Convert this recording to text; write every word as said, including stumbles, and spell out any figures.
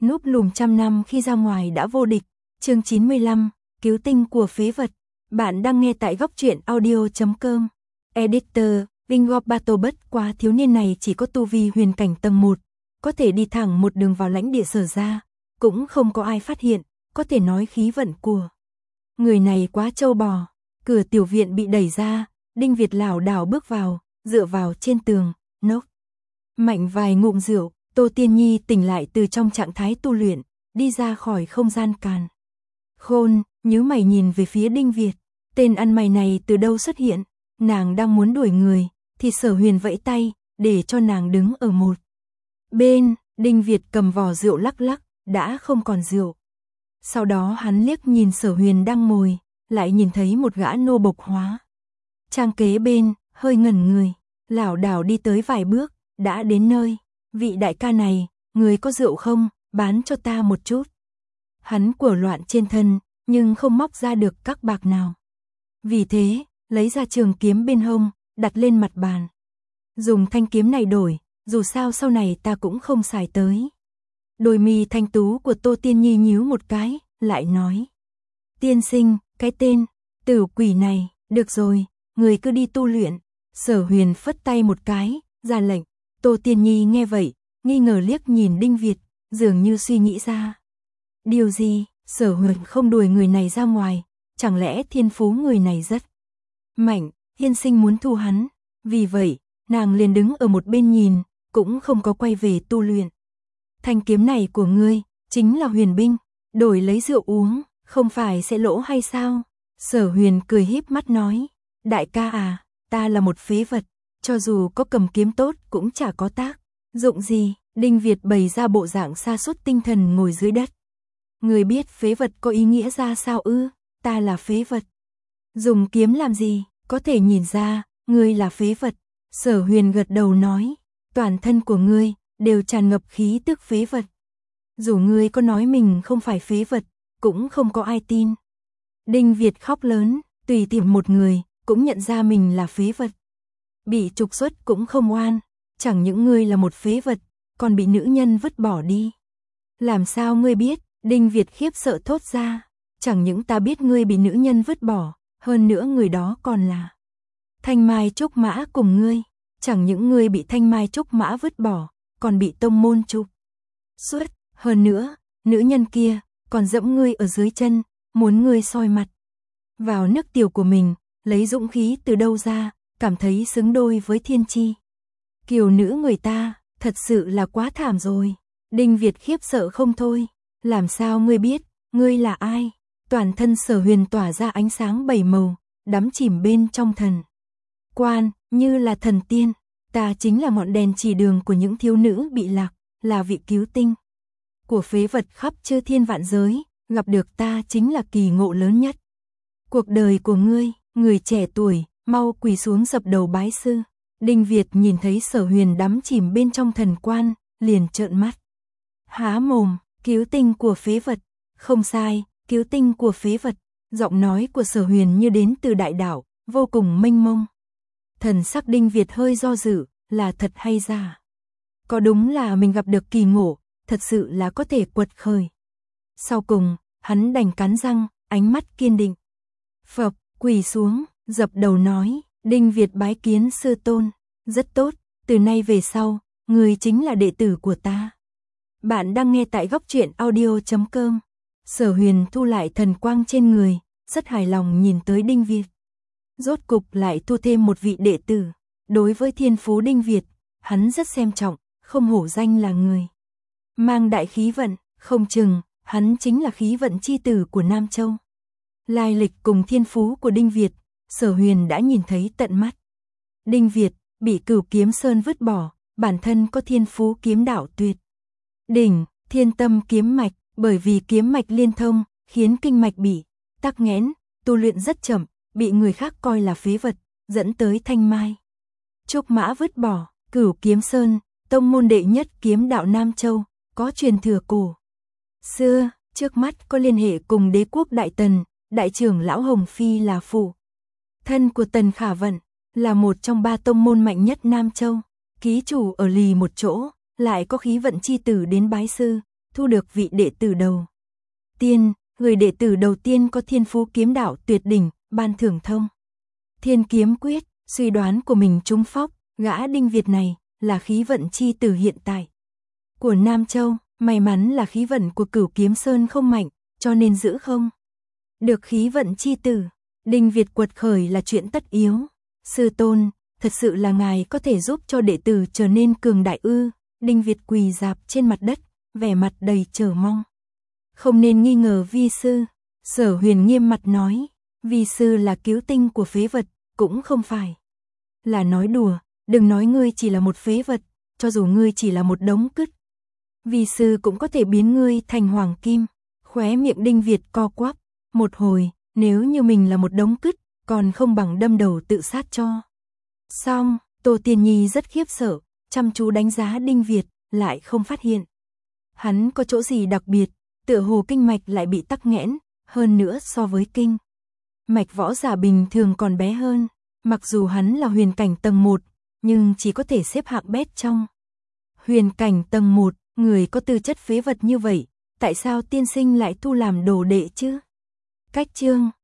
núp lùm trăm năm khi ra ngoài đã vô địch. Chương chín mươi lăm, cứu tinh của phế vật. Bạn đang nghe tại góc truyện audio chấm com. Editor, Vingorp Battle bất quá thiếu niên này chỉ có tu vi huyền cảnh tầng một, có thể đi thẳng một đường vào lãnh địa Sở gia, cũng không có ai phát hiện, có thể nói khí vận của người này quá trâu bò. Cửa tiểu viện bị đẩy ra, Đinh Việt lảo đảo bước vào, dựa vào trên tường, nốc mạnh vài ngụm rượu. Tô Tiên Nhi tỉnh lại từ trong trạng thái tu luyện, đi ra khỏi không gian càn khôn, nhíu mày nhìn về phía Đinh Việt. Tên ăn mày này từ đâu xuất hiện? Nàng đang muốn đuổi người, thì Sở Huyền vẫy tay, để cho nàng đứng ở một bên. Đinh Việt cầm vò rượu lắc lắc, đã không còn rượu. Sau đó hắn liếc nhìn Sở Huyền đang ngồi, lại nhìn thấy một gã nô bộc hóa trang kế bên, hơi ngẩn người, lảo đảo đi tới vài bước, đã đến nơi. Vị đại ca này, người có rượu không, bán cho ta một chút. Hắn quở loạn trên thân, nhưng không móc ra được các bạc nào. Vì thế, lấy ra trường kiếm bên hông, đặt lên mặt bàn. Dùng thanh kiếm này đổi, dù sao sau này ta cũng không xài tới. Đôi mi thanh tú của Tô Tiên Nhi nhíu một cái, lại nói. Tiên sinh, cái tên, tử quỷ này, được rồi, người cứ đi tu luyện. Sở Huyền phất tay một cái, ra lệnh. Tô Tiên Nhi nghe vậy, nghi ngờ liếc nhìn Đinh Việt, dường như suy nghĩ ra. Điều gì, Sở Huyền không đuổi người này ra ngoài, chẳng lẽ thiên phú người này rất mạnh, Hiên Sinh muốn thu hắn. Vì vậy, nàng liền đứng ở một bên nhìn, cũng không có quay về tu luyện. Thanh kiếm này của ngươi, chính là huyền binh, đổi lấy rượu uống, không phải sẽ lỗ hay sao? Sở Huyền cười híp mắt nói, đại ca à, ta là một phế vật, cho dù có cầm kiếm tốt cũng chả có tác dụng gì. Đinh Việt bày ra bộ dạng sa sút tinh thần ngồi dưới đất. Người biết phế vật có ý nghĩa ra sao ư? Ta là phế vật. Dùng kiếm làm gì? Có thể nhìn ra, ngươi là phế vật. Sở Huyền gật đầu nói, toàn thân của ngươi đều tràn ngập khí tức phế vật. Dù ngươi có nói mình không phải phế vật, cũng không có ai tin. Đinh Việt khóc lớn, tùy tiện một người cũng nhận ra mình là phế vật. Bị trục xuất cũng không oan, chẳng những ngươi là một phế vật, còn bị nữ nhân vứt bỏ đi. Làm sao ngươi biết? Đinh Việt khiếp sợ thốt ra, chẳng những ta biết ngươi bị nữ nhân vứt bỏ, hơn nữa người đó còn là Thanh Mai Trúc Mã cùng ngươi. Chẳng những ngươi bị Thanh Mai Trúc Mã vứt bỏ, còn bị tông môn trục xuất, hơn nữa, nữ nhân kia còn dẫm ngươi ở dưới chân, muốn ngươi soi mặt vào nước tiểu của mình, lấy dũng khí từ đâu ra, cảm thấy xứng đôi với thiên chi kiều nữ người ta, thật sự là quá thảm rồi. Đinh Việt khiếp sợ không thôi, làm sao ngươi biết, ngươi là ai? Toàn thân Sở Huyền tỏa ra ánh sáng bảy màu, đắm chìm bên trong thần quan, như là thần tiên. Ta chính là ngọn đèn chỉ đường của những thiếu nữ bị lạc, là vị cứu tinh của phế vật khắp chư thiên vạn giới, gặp được ta chính là kỳ ngộ lớn nhất cuộc đời của ngươi. Người trẻ tuổi, mau quỳ xuống dập đầu bái sư. Đinh Việt nhìn thấy Sở Huyền đắm chìm bên trong thần quan, liền trợn mắt há mồm. Cứu tinh của phế vật, không sai, cứu tinh của phế vật. Giọng nói của Sở Huyền như đến từ đại đảo, vô cùng mênh mông. Thần sắc Đinh Việt hơi do dự, là thật hay giả? Có đúng là mình gặp được kỳ ngộ, thật sự là có thể quật khởi. Sau cùng, hắn đành cắn răng, ánh mắt kiên định. Phập, quỳ xuống, dập đầu nói, Đinh Việt bái kiến sư tôn. Rất tốt, từ nay về sau, người chính là đệ tử của ta. Bạn đang nghe tại góc truyện audio chấm com. Sở Huyền thu lại thần quang trên người, rất hài lòng nhìn tới Đinh Việt. Rốt cục lại thu thêm một vị đệ tử. Đối với thiên phú Đinh Việt, hắn rất xem trọng, không hổ danh là người mang đại khí vận, không chừng hắn chính là khí vận chi tử của Nam Châu. Lai lịch cùng thiên phú của Đinh Việt, Sở Huyền đã nhìn thấy tận mắt. Đinh Việt bị Cửu Kiếm Sơn vứt bỏ, bản thân có thiên phú kiếm đạo tuyệt đỉnh, thiên tâm kiếm mạch, bởi vì kiếm mạch liên thông, khiến kinh mạch bị tắc nghẽn, tu luyện rất chậm, bị người khác coi là phế vật, dẫn tới Thanh Mai Trúc Mã vứt bỏ. Cửu Kiếm Sơn, tông môn đệ nhất kiếm đạo Nam Châu, có truyền thừa cổ xưa, trước mắt có liên hệ cùng đế quốc Đại Tần, đại trưởng lão Hồng Phi là phụ thân của Tần Khả Vận, là một trong ba tông môn mạnh nhất Nam Châu. Ký chủ ở lì một chỗ, lại có khí vận chi tử đến bái sư, thu được vị đệ tử đầu tiên, người đệ tử đầu tiên có thiên phú kiếm đạo tuyệt đỉnh, ban thưởng thông thiên kiếm quyết, suy đoán của mình trúng phóc, gã Đinh Việt này là khí vận chi tử hiện tại của Nam Châu, may mắn là khí vận của Cửu Kiếm Sơn không mạnh, cho nên giữ không được khí vận chi tử. Đinh Việt quật khởi là chuyện tất yếu. Sư tôn, thật sự là ngài có thể giúp cho đệ tử trở nên cường đại ư? Đinh Việt quỳ rạp trên mặt đất, vẻ mặt đầy chờ mong. Không nên nghi ngờ vi sư. Sở Huyền nghiêm mặt nói, vi sư là cứu tinh của phế vật, cũng không phải là nói đùa, đừng nói ngươi chỉ là một phế vật, cho dù ngươi chỉ là một đống cứt, vi sư cũng có thể biến ngươi thành hoàng kim. Khóe miệng Đinh Việt co quắp, một hồi, nếu như mình là một đống cứt, còn không bằng đâm đầu tự sát cho xong. Tô Tiên Nhi rất khiếp sợ, chăm chú đánh giá Đinh Việt, lại không phát hiện hắn có chỗ gì đặc biệt, tựa hồ kinh mạch lại bị tắc nghẽn, hơn nữa so với kinh mạch võ giả bình thường còn bé hơn. Mặc dù hắn là huyền cảnh tầng một, nhưng chỉ có thể xếp hạng bét trong huyền cảnh tầng một, người có tư chất phế vật như vậy, tại sao tiên sinh lại thu làm đồ đệ chứ? Cách chương